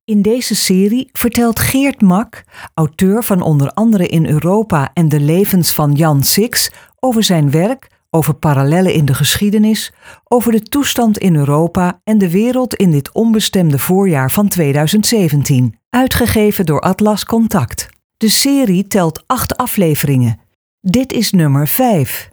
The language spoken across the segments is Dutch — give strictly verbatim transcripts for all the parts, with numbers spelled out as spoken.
In deze serie vertelt Geert Mak, auteur van onder andere In Europa en de levens van Jan Six, over zijn werk, over parallellen in de geschiedenis, over de toestand in Europa en de wereld in dit onbestemde voorjaar van tweeduizend zeventien, uitgegeven door Atlas Contact. De serie telt acht afleveringen. Dit is nummer vijf.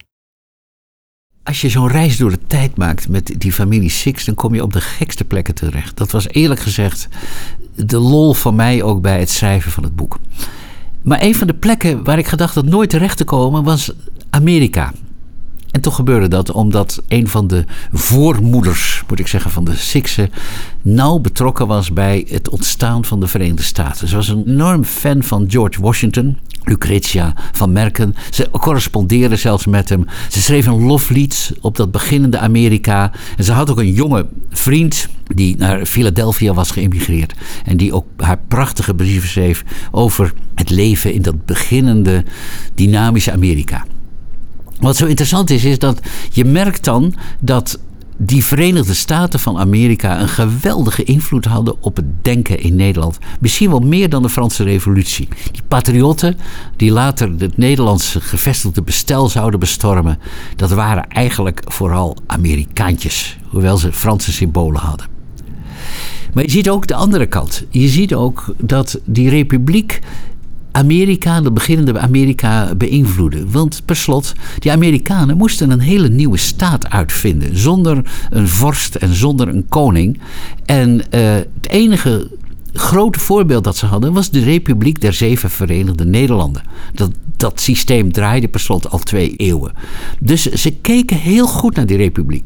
Als je zo'n reis door de tijd maakt met die familie Six, dan kom je op de gekste plekken terecht. Dat was eerlijk gezegd de lol van mij ook bij het schrijven van het boek. Maar een van de plekken waar ik gedacht had nooit terecht te komen was Amerika. En toch gebeurde dat omdat een van de voormoeders, moet ik zeggen, van de Sixen nauw betrokken was bij het ontstaan van de Verenigde Staten. Ze was een enorm fan van George Washington, Lucretia van Merken. Ze correspondeerde zelfs met hem. Ze schreef een loflied op dat beginnende Amerika. En ze had ook een jonge vriend die naar Philadelphia was geëmigreerd. En die ook haar prachtige brieven schreef over het leven in dat beginnende dynamische Amerika. Wat zo interessant is, is dat je merkt dan dat die Verenigde Staten van Amerika een geweldige invloed hadden op het denken in Nederland. Misschien wel meer dan de Franse Revolutie. Die patriotten die later het Nederlandse gevestigde bestel zouden bestormen, dat waren eigenlijk vooral Amerikaantjes, hoewel ze Franse symbolen hadden. Maar je ziet ook de andere kant. Je ziet ook dat die republiek Amerika, de beginnende Amerika, beïnvloeden. Want per slot, die Amerikanen moesten een hele nieuwe staat uitvinden. Zonder een vorst en zonder een koning. En uh, het enige grote voorbeeld dat ze hadden was de Republiek der Zeven Verenigde Nederlanden. Dat, dat systeem draaide per slot al twee eeuwen. Dus ze keken heel goed naar die republiek.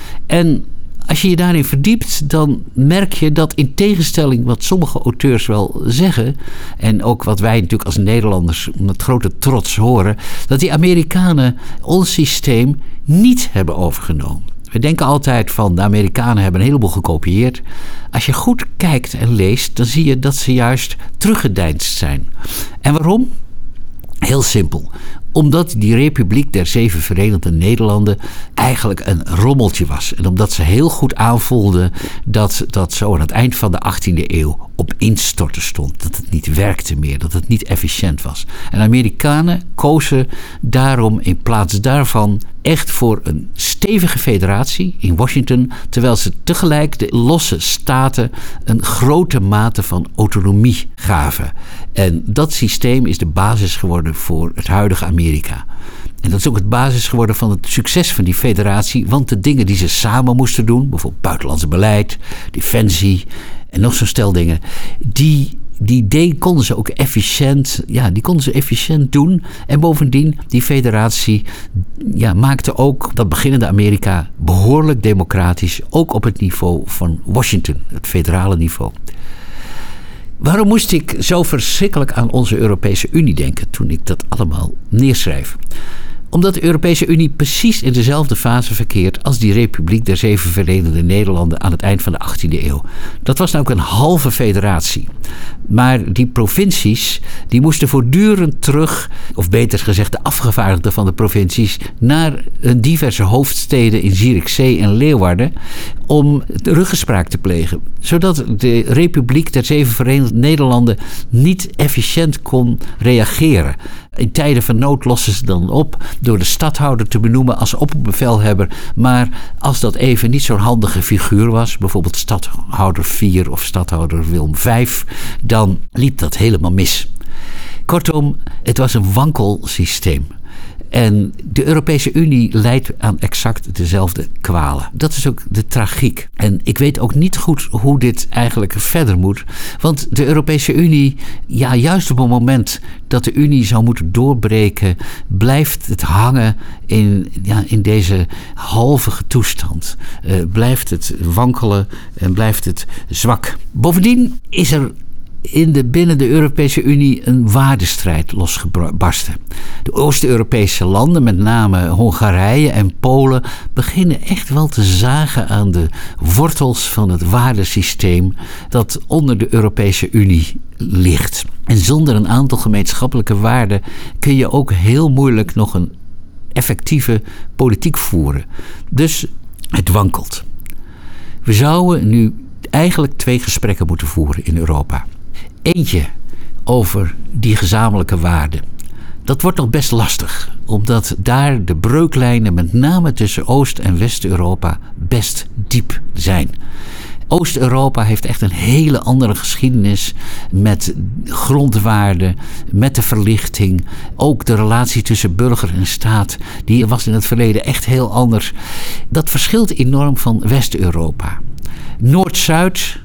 En als je je daarin verdiept, dan merk je dat in tegenstelling wat sommige auteurs wel zeggen, en ook wat wij natuurlijk als Nederlanders met grote trots horen, dat die Amerikanen ons systeem niet hebben overgenomen. We denken altijd van de Amerikanen hebben een heleboel gekopieerd. Als je goed kijkt en leest, dan zie je dat ze juist teruggedeinst zijn. En waarom? Heel simpel. Omdat die Republiek der Zeven Verenigde Nederlanden eigenlijk een rommeltje was. En omdat ze heel goed aanvoelden dat dat zo aan het eind van de achttiende eeuw op instorten stond. Dat het niet werkte meer, dat het niet efficiënt was. En Amerikanen kozen daarom in plaats daarvan echt voor een stevige federatie in Washington, terwijl ze tegelijk de losse staten een grote mate van autonomie gaven. En dat systeem is de basis geworden voor het huidige Amerika. En dat is ook het basis geworden van het succes van die federatie, want de dingen die ze samen moesten doen, bijvoorbeeld buitenlands beleid, defensie en nog zo'n stel dingen, die Die idee konden ze ook efficiënt, ja, die konden ze efficiënt doen. En bovendien, die federatie ja, maakte ook dat beginnende Amerika behoorlijk democratisch, ook op het niveau van Washington, het federale niveau. Waarom moest ik zo verschrikkelijk aan onze Europese Unie denken toen ik dat allemaal neerschrijf? Omdat de Europese Unie precies in dezelfde fase verkeert als die Republiek der Zeven Verenigde Nederlanden aan het eind van de achttiende eeuw. Dat was nou ook een halve federatie. Maar die provincies, die moesten voortdurend terug, of beter gezegd de afgevaardigden van de provincies, naar hun diverse hoofdsteden in Zierikzee en Leeuwarden om ruggespraak te plegen. Zodat de Republiek der Zeven Verenigde Nederlanden niet efficiënt kon reageren. In tijden van nood lossen ze dan op door de stadhouder te benoemen als opperbevelhebber. Maar als dat even niet zo'n handige figuur was, bijvoorbeeld stadhouder vier of stadhouder Willem vijf, dan liep dat helemaal mis. Kortom, het was een wankel systeem. En de Europese Unie leidt aan exact dezelfde kwalen. Dat is ook de tragiek. En ik weet ook niet goed hoe dit eigenlijk verder moet. Want de Europese Unie, ja, juist op het moment dat de Unie zou moeten doorbreken, blijft het hangen in, ja, in deze halvige toestand. Uh, blijft het wankelen en blijft het zwak. Bovendien is er in de, binnen de Europese Unie een waardestrijd losgebarsten. De Oost-Europese landen, met name Hongarije en Polen, beginnen echt wel te zagen aan de wortels van het waardesysteem dat onder de Europese Unie ligt. En zonder een aantal gemeenschappelijke waarden kun je ook heel moeilijk nog een effectieve politiek voeren. Dus het wankelt. We zouden nu eigenlijk twee gesprekken moeten voeren in Europa. Eentje over die gezamenlijke waarden. Dat wordt nog best lastig, omdat daar de breuklijnen met name tussen Oost- en West-Europa best diep zijn. Oost-Europa heeft echt een hele andere geschiedenis met grondwaarden, met de verlichting. Ook de relatie tussen burger en staat, die was in het verleden echt heel anders. Dat verschilt enorm van West-Europa. Noord-Zuid,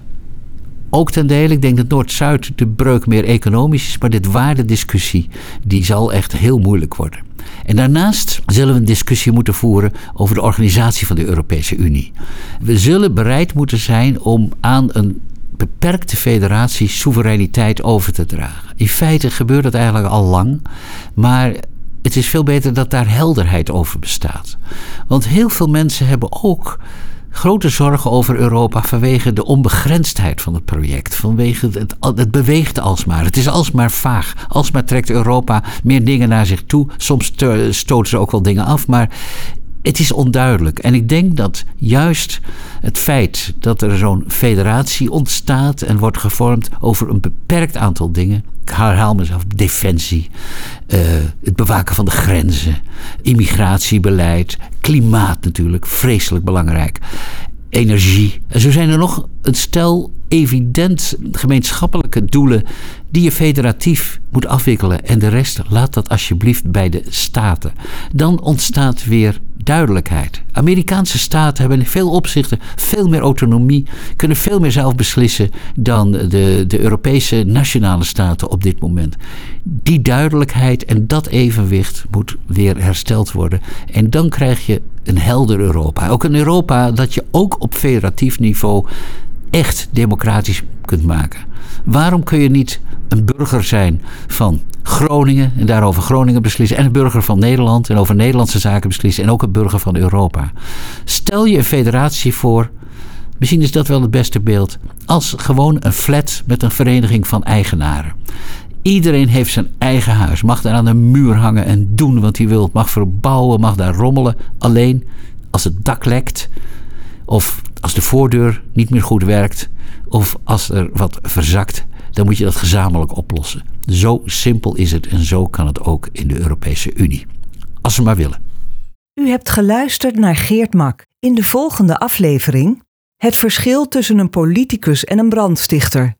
ook ten dele. Ik denk dat Noord-Zuid de breuk meer economisch is, maar dit waardediscussie die zal echt heel moeilijk worden. En daarnaast zullen we een discussie moeten voeren over de organisatie van de Europese Unie. We zullen bereid moeten zijn om aan een beperkte federatie soevereiniteit over te dragen. In feite gebeurt dat eigenlijk al lang, maar het is veel beter dat daar helderheid over bestaat. Want heel veel mensen hebben ook grote zorgen over Europa vanwege de onbegrensdheid van het project. Vanwege het, het beweegt alsmaar. Het is alsmaar vaag. Alsmaar trekt Europa meer dingen naar zich toe. Soms stoten ze ook wel dingen af, maar het is onduidelijk. En ik denk dat juist het feit dat er zo'n federatie ontstaat en wordt gevormd over een beperkt aantal dingen. Ik herhaal mezelf, defensie, uh, het bewaken van de grenzen, immigratiebeleid, klimaat natuurlijk, vreselijk belangrijk, energie. En zo zijn er nog een stel evident gemeenschappelijke doelen die je federatief moet afwikkelen. En de rest, laat dat alsjeblieft bij de staten. Dan ontstaat weer duidelijkheid. Amerikaanse staten hebben in veel opzichten veel meer autonomie, kunnen veel meer zelf beslissen dan de, de Europese nationale staten op dit moment. Die duidelijkheid en dat evenwicht moet weer hersteld worden. En dan krijg je een helder Europa. Ook een Europa dat je ook op federatief niveau echt democratisch kunt maken. Waarom kun je niet een burger zijn van Groningen en daarover Groningen beslissen en een burger van Nederland en over Nederlandse zaken beslissen en ook een burger van Europa? Stel je een federatie voor, misschien is dat wel het beste beeld, als gewoon een flat met een vereniging van eigenaren. Iedereen heeft zijn eigen huis, mag daar aan de muur hangen en doen wat hij wil, mag verbouwen, mag daar rommelen. Alleen als het dak lekt of als de voordeur niet meer goed werkt of als er wat verzakt, dan moet je dat gezamenlijk oplossen. Zo simpel is het en zo kan het ook in de Europese Unie. Als we maar willen. U hebt geluisterd naar Geert Mak. In de volgende aflevering het verschil tussen een politicus en een brandstichter.